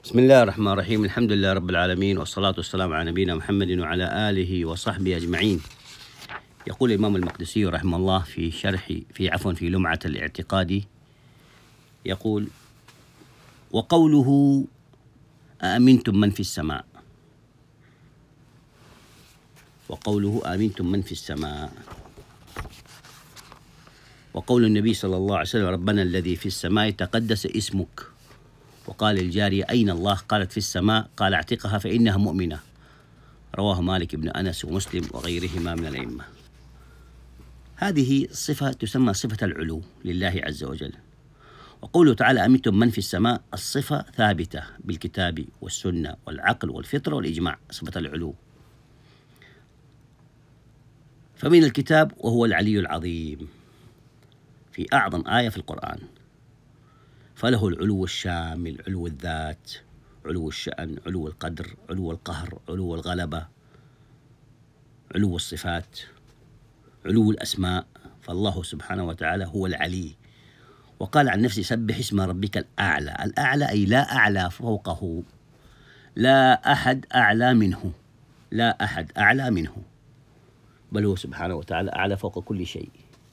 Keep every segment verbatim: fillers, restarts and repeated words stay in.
بسم الله الرحمن الرحيم. الحمد لله رب العالمين، والصلاة والسلام على نبينا محمد وعلى آله وصحبه أجمعين. يقول الإمام المقدسي رحمه الله في شرح في عفوا في لمعة الاعتقاد، يقول: وقوله أأمنتم من في السماء، وقوله أأمنتم من في السماء وقول النبي صلى الله عليه وسلم: ربنا الذي في السماء تقدس اسمك. وقال الجارية: أين الله؟ قالت: في السماء. قال: اعتقها فإنها مؤمنة. رواه مالك بن أنس ومسلم وغيرهما من الأئمة. هذه صفة تسمى صفة العلو لله عز وجل. وقوله تعالى: أمنتم من في السماء، الصفة ثابتة بالكتاب والسنة والعقل والفطرة والإجماع، صفة العلو. فمن الكتاب وهو العلي العظيم في أعظم آية في القرآن، فله العلو الشامل، علو الذات، علو الشأن، علو القدر، علو القهر، علو الغلبة، علو الصفات، علو الأسماء. فالله سبحانه وتعالى هو العلي. وقال عن نفسه: سبح اسم ربك الأعلى. الأعلى أي لا أعلى فوقه، لا أحد أعلى منه، لا أحد أعلى منه، بل هو سبحانه وتعالى أعلى فوق كل شيء.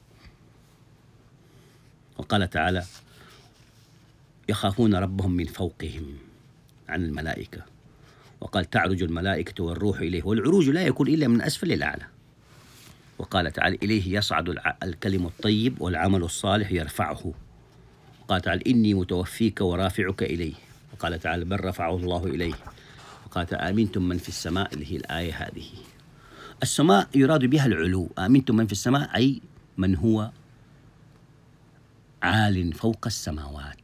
وقال تعالى: يخافون ربهم من فوقهم عن الملائكة. وقال: تعرج الملائكة والروح إليه. والعروج لا يكون إلا من أسفل إلى أعلى. وقال تعالى: إليه يصعد الكلم الطيب والعمل الصالح يرفعه. وقال تعالى: إني متوفيك ورافعك إليه. وقال تعالى: بل رفعه الله إليه. وقال تعالى: آمنتم من في السماء، اللي هي الآية هذه. السماء يراد بها العلو. آمنتم من في السماء أي من هو عال فوق السماوات،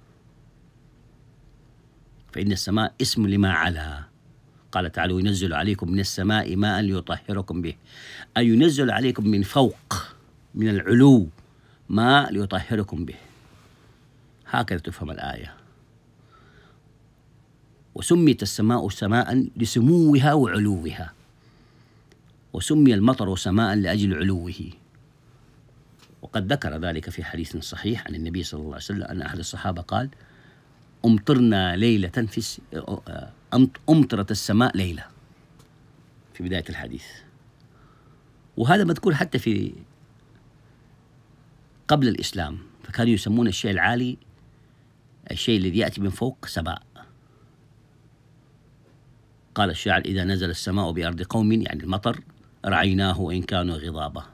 فإن السماء اسم لما علا. قال تعالى: ينزل عليكم من السماء ماء ليطهركم به، أي ينزل عليكم من فوق، من العلو، ماء ليطهركم به. هكذا تفهم الآية. وسميت السماء سماء لسموها وعلوها، وسمي المطر سماء لأجل علوه. وقد ذكر ذلك في حديث صحيح عن النبي صلى الله عليه وسلم أن أحد الصحابة قال: أمطرنا ليلة في س... أمطرت السماء ليلة، في بداية الحديث. وهذا مذكور حتى في قبل الإسلام، فكانوا يسمون الشيء العالي الشيء الذي يأتي من فوق سماء. قال الشاعر: إذا نزل السماء بأرض قوم، يعني المطر، رعيناه وإن كانوا غضابة.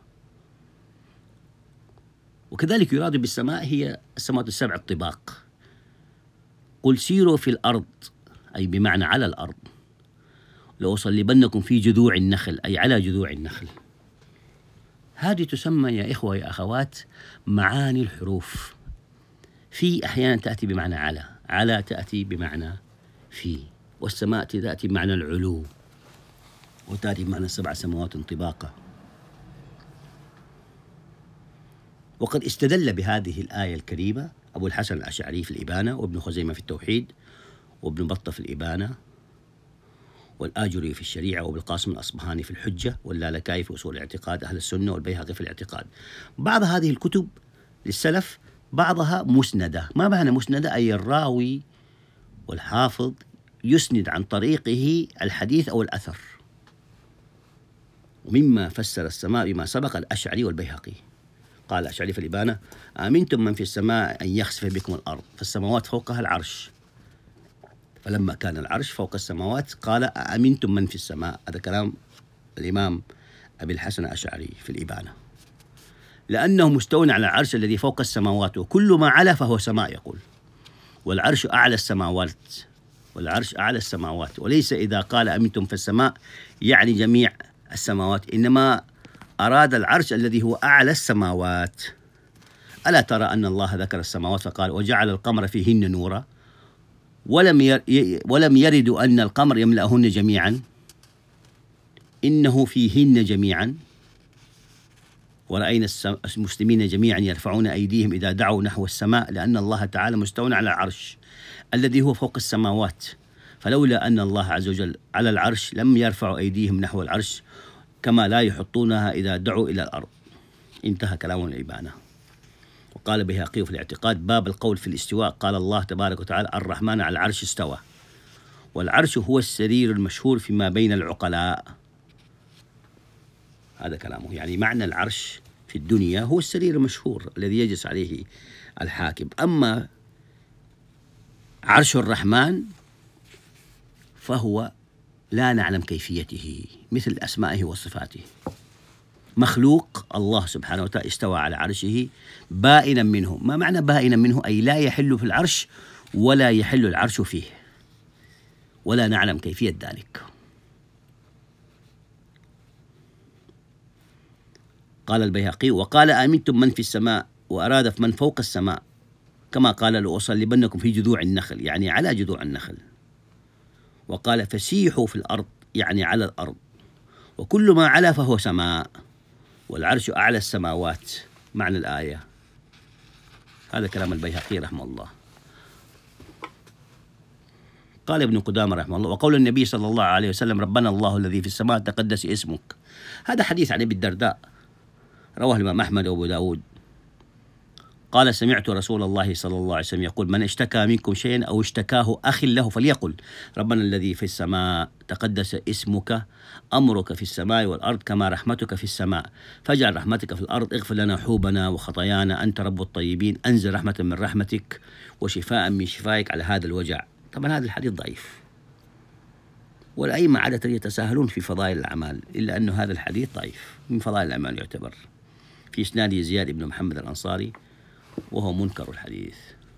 وكذلك يراد بالسماء هي السماوات السبع الطباق. قل سيروا في الأرض، أي بمعنى على الأرض، لأصلبنكم في جذوع النخل، أي على جذوع النخل. هذه تسمى يا إخوة يا أخوات معاني الحروف. في أحيانا تأتي بمعنى على، على تأتي بمعنى في، والسماء تأتي بمعنى العلو، وتأتي بمعنى سبع سماوات طباقة. وقد استدل بهذه الآية الكريمة أبو الحسن الأشعري في الإبانة، وابن خزيمة في التوحيد، وابن بطة في الإبانة، والآجري في الشريعة، وابن القاسم الأصبهاني في الحجة، واللالكائي في أصول الاعتقاد أهل السنة، والبيهقي في الاعتقاد. بعض هذه الكتب للسلف بعضها مسندة. ما معنى مسندة؟ أي الراوي والحافظ يسند عن طريقه الحديث أو الأثر. ومما فسر السماء بما سبق الأشعري والبيهقي. قال الأشعري في الإبانة: آمنتم من في السماء أن يخسف بكم الأرض، فالسماوات فوقها العرش. فلما كان العرش فوق السماوات قال: آمنتم من في السماء. هذا كلام الإمام أبي الحسن الأشعري في الإبانة، لأنه مستوى على العرش الذي فوق السماوات، وكل ما علا فهو سماء. يقول: والعرش أعلى السماوات، والعرش أعلى السماوات. وليس إذا قال آمنتم في السماء يعني جميع السماوات، إنما أراد العرش الذي هو أعلى السماوات. ألا ترى أن الله ذكر السماوات فقال: وجعل القمر فيهن نورا، ولم ي... ولم يرد أن القمر يملأهن جميعا، إنه فيهن جميعا. ورأينا المسلمين جميعا يرفعون أيديهم إذا دعوا نحو السماء، لأن الله تعالى مستوى على العرش الذي هو فوق السماوات. فلولا أن الله عز وجل على العرش لم يرفعوا أيديهم نحو العرش، كما لا يحطونها إذا دعوا إلى الأرض. انتهى كلام الإبانة. وقال بيهقي في الاعتقاد: باب القول في الاستواء، قال الله تبارك وتعالى: الرحمن على العرش استوى. والعرش هو السرير المشهور فيما بين العقلاء. هذا كلامه، يعني معنى العرش في الدنيا هو السرير المشهور الذي يجلس عليه الحاكم. أما عرش الرحمن فهو لا نعلم كيفيته مثل أسمائه وصفاته. مخلوق، الله سبحانه وتعالى استوى على عرشه بائنا منه. ما معنى بائنا منه؟ أي لا يحل في العرش ولا يحل العرش فيه، ولا نعلم كيفية ذلك. قال البيهقي: وقال آمنتم من في السماء، وأراد من فوق السماء، كما قال لأصلبنكم في جذوع النخل، يعني على جذوع النخل. وقال: فسيحوا في الأرض، يعني على الأرض، وكل ما علا فهو سماء، والعرش أعلى السماوات، معنى الآية. هذا كلام البيهقي رحمه الله. قال ابن قدامة رحمه الله: وقول النبي صلى الله عليه وسلم: ربنا الله الذي في السماء تقدس اسمك. هذا حديث عن أبي الدرداء، رواه الإمام أحمد وأبو داود. قال: سمعت رسول الله صلى الله عليه وسلم يقول: من اشتكى منكم شيئا أو اشتكاه أخ له فليقل: ربنا الذي في السماء تقدس اسمك، أمرك في السماء والأرض كما رحمتك في السماء، فاجعل رحمتك في الأرض، اغفر لنا حوبنا وخطايانا، أنت رب الطيبين، أنزل رحمة من رحمتك وشفاء من شفائك على هذا الوجع. طبعا هذا الحديث ضعيف، والأئمة عادة يتساهلون في فضائل الأعمال، إلا أن هذا الحديث ضعيف من فضائل الأعمال يعتبر. في إسناده زياد بن محمد الأنصاري وهو منكر الحديث.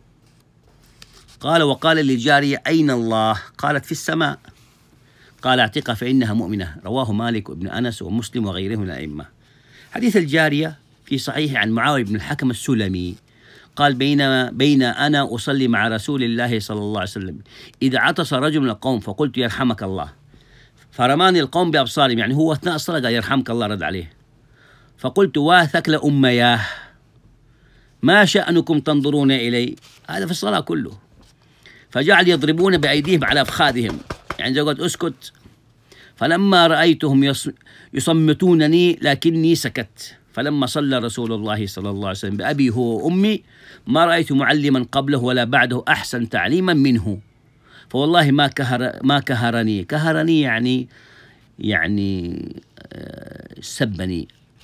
قال: وقال للجارية: أين الله؟ قالت: في السماء. قال: اعتقها فإنها مؤمنة. رواه مالك وابن أنس ومسلم وغيرهم من الأئمة. حديث الجارية في صحيح عن معاوية بن الحكم السلمي قال: بين بين أنا أصلي مع رسول الله صلى الله عليه وسلم إذا عطس رجل من القوم فقلت: يرحمك الله، فرماني القوم بأبصارهم، يعني هو أثناء الصلاة قال: يرحمك الله، رد عليه. فقلت: واثكل أمياه، ما شأنكم تنظرون إلي؟ هذا في الصلاة كله. فجعل يضربون بأيديهم على أفخاذهم، يعني إذا قلت اسكت. فلما رأيتهم يصمتونني لكني سكت. فلما صلى رسول الله صلى الله عليه وسلم بأبي هو وأمي ما رأيت معلما قبله ولا بعده أحسن تعليما منه، فوالله ما كهر ما كهرني. كهرني يعني يعني سبني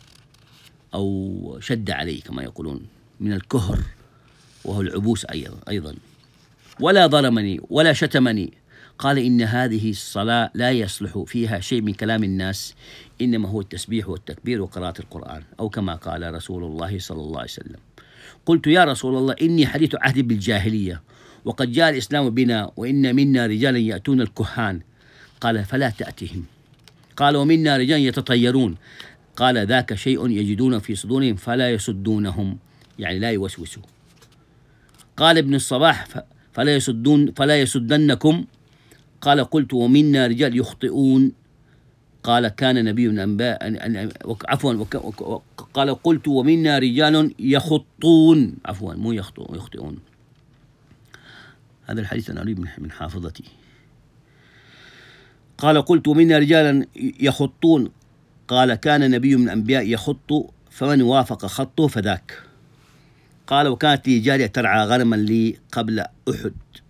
أو شد علي كما يقولون من الكهر، وهو العبوس أيضا أيضا ولا ظلمني ولا شتمني. قال: إن هذه الصلاة لا يصلح فيها شيء من كلام الناس، إنما هو التسبيح والتكبير وقراءة القرآن، أو كما قال رسول الله صلى الله عليه وسلم. قلت: يا رسول الله، إني حديث عهد بالجاهلية، وقد جاء الإسلام بنا، وإن منا رجالا يأتون الكهان. قال: فلا تأتهم. قال: ومنا رجال يتطيرون. قال: ذاك شيء يجدون في صدورهم فلا يسدونهم، يعني لا يوسوسوا. قال ابن الصباح: فلا يسدون فلا يسدنكم. قال: قلت: ومنا رجال يخطئون. قال: كان نبي من أنباء عفوا قال: قلت: ومنا رجال يخطون، عفوا مو يخطئون. هذا الحديث أنا أريد من حافظتي. قال: قلت: ومنا رجالا يخطون. قال: كان نبي من الأنبياء يخط، فمن وافق خطه فذاك. قال: وكانت لي جارية ترعى غنما لي قبل أحد.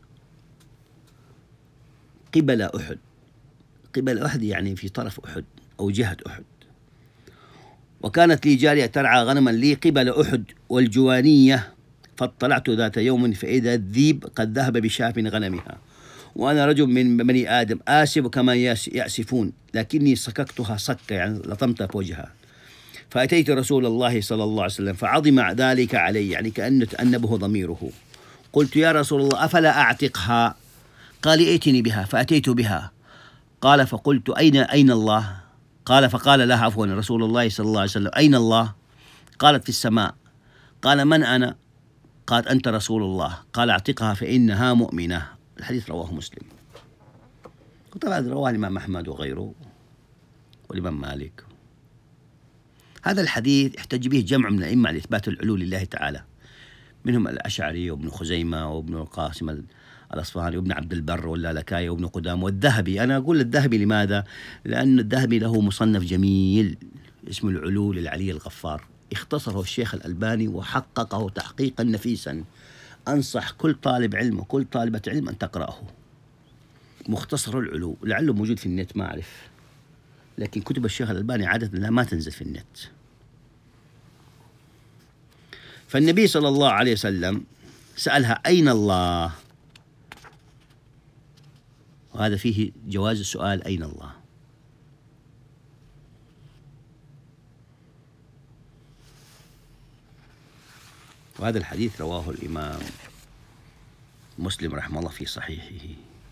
قبل أحد، قبل أحد يعني في طرف أحد أو جهة أحد. وكانت لي جارية ترعى غنما لي قبل أحد والجوانية، فاطلعت ذات يوم فإذا الذيب قد ذهب بشاف غنمها، وأنا رجل من بني آدم آسف كما يأسفون، لكني سككتها صكة، يعني لطمتها في وجهها. فأتيت رسول الله صلى الله عليه وسلم فعظم ذلك علي، يعني كأنه تأنبه ضميره. قلت: يا رسول الله، أفلا أعتقها؟ قال: ائتني بها. فأتيت بها. قال: فقلت: أين أين الله؟ قال: فقال لها عفوا رسول الله صلى الله عليه وسلم: أين الله؟ قالت: في السماء. قال: من أنا؟ قالت: أنت رسول الله. قال: اعتقها فإنها مؤمنة. الحديث رواه مسلم، وطبعا رواه الإمام أحمد وغيره والإمام مالك. هذا الحديث احتج به جمع من الأئمة على إثبات العلو لله تعالى، منهم الأشعري وابن خزيمة وابن القاسم الأصفهاني وابن عبد البر واللالكائي وابن قدام والذهبي. أنا أقول الذهبي لماذا؟ لأن الذهبي له مصنف جميل اسمه العلو للعلي الغفار، اختصره الشيخ الألباني وحققه تحقيقا نفيسا. أنصح كل طالب علم وكل طالبة علم أن تقرأه. مختصر العلو، لعله موجود في النت ما أعرف، لكن كتب الشيخ الألباني عادة لا ما تنزل في النت. فالنبي صلى الله عليه وسلم سألها أين الله؟ وهذا فيه جواز السؤال أين الله. وهذا الحديث رواه الإمام مسلم رحمه الله في صحيحه.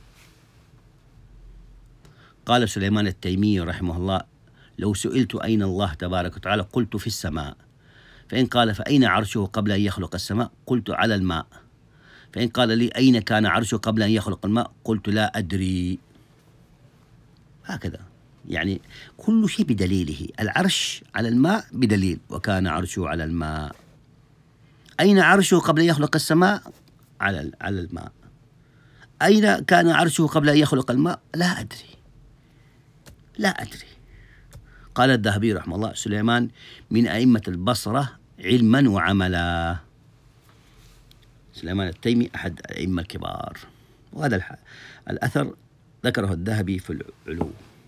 قال سليمان التيمي رحمه الله: لو سئلت أين الله تبارك وتعالى قلت في السماء، فإن قال فأين عرشه قبل أن يخلق السماء قلت على الماء، فإن قال لي أين كان عرشه قبل أن يخلق الماء قلت لا أدري. هكذا يعني كل شيء بدليله. العرش على الماء بدليل، وكان عرشه على الماء. أين عرشه قبل أن يخلق السماء؟ على على الماء. أين كان عرشه قبل أن يخلق الماء؟ لا أدري لا أدري. قال الذهبي رحمه الله: سليمان من أئمة البصرة علما وعملا. سليمان التيمي أحد الأئمة الكبار. وهذا الأثر ذكره الذهبي في العلو.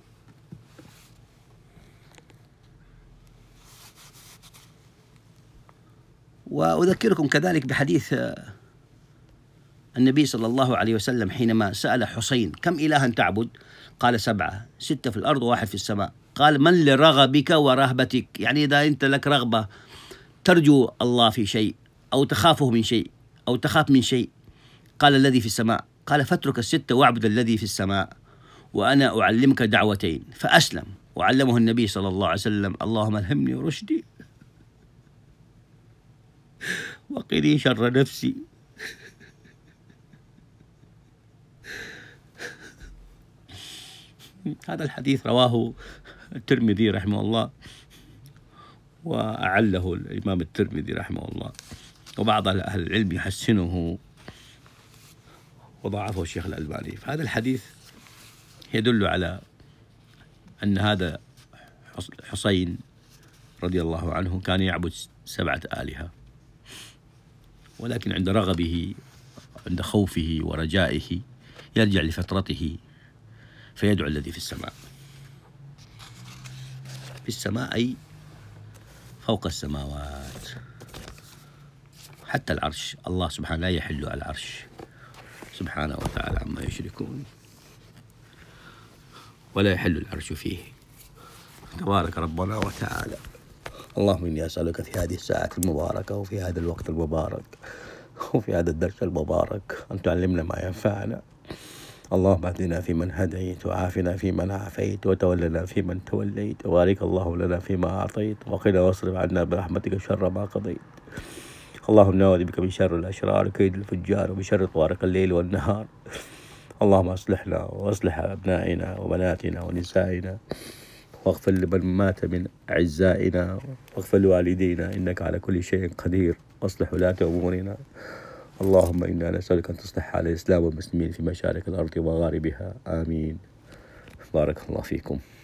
وأذكركم كذلك بحديث النبي صلى الله عليه وسلم حينما سأل حسين: كم إلها تعبد؟ قال: سبعة، ستة في الأرض وواحد في السماء. قال: من لرغبك ورهبتك؟ يعني إذا أنت لك رغبة ترجو الله في شيء أو تخافه من شيء أو تخاف من شيء. قال: الذي في السماء. قال: فاترك الستة واعبد الذي في السماء وأنا أعلمك دعوتين. فأسلم وعلمه النبي صلى الله عليه وسلم: اللهم ألهمني رشدي وقني شر نفسي. هذا الحديث رواه الترمذي رحمه الله، وأعله الإمام الترمذي رحمه الله، وبعض أهل العلم يحسنه وضعفه الشيخ الألباني. فهذا الحديث يدل على أن هذا حسين رضي الله عنه كان يعبد سبعة آلهة، ولكن عند رغبه عند خوفه ورجائه يرجع لفطرته فيدعو الذي في السماء. في السماء أي فوق السماوات. حتى العرش الله سبحانه لا يحل على العرش سبحانه وتعالى عما يشركون، ولا يحل العرش فيه تبارك ربنا وتعالى. اللهم إني أسألك في هذه الساعة المباركة وفي هذا الوقت المبارك وفي هذا الدرس المبارك أن تعلمنا ما ينفعنا. اللهم اهدنا فيمن هديت، وعافنا فيمن عافيت، وتولنا فيمن توليت، وبارك اللهم لنا فيما أعطيت، وقنا واصرف عنا برحمتك شر ما قضيت. اللهم نعوذ بك من شر الأشرار وكيد الفجار وبشر طوارق الليل والنهار. اللهم أصلحنا وأصلح أبنائنا وبناتنا ونسائنا، واغفر لمن مات من أعزائنا، واغفر لوالدينا إنك على كل شيء قدير، واصلح ولاة أمورنا. اللهم إنا نسألك أن تصلح حال الإسلام والمسلمين في مشارق الأرض ومغاربها، آمين. بارك الله فيكم.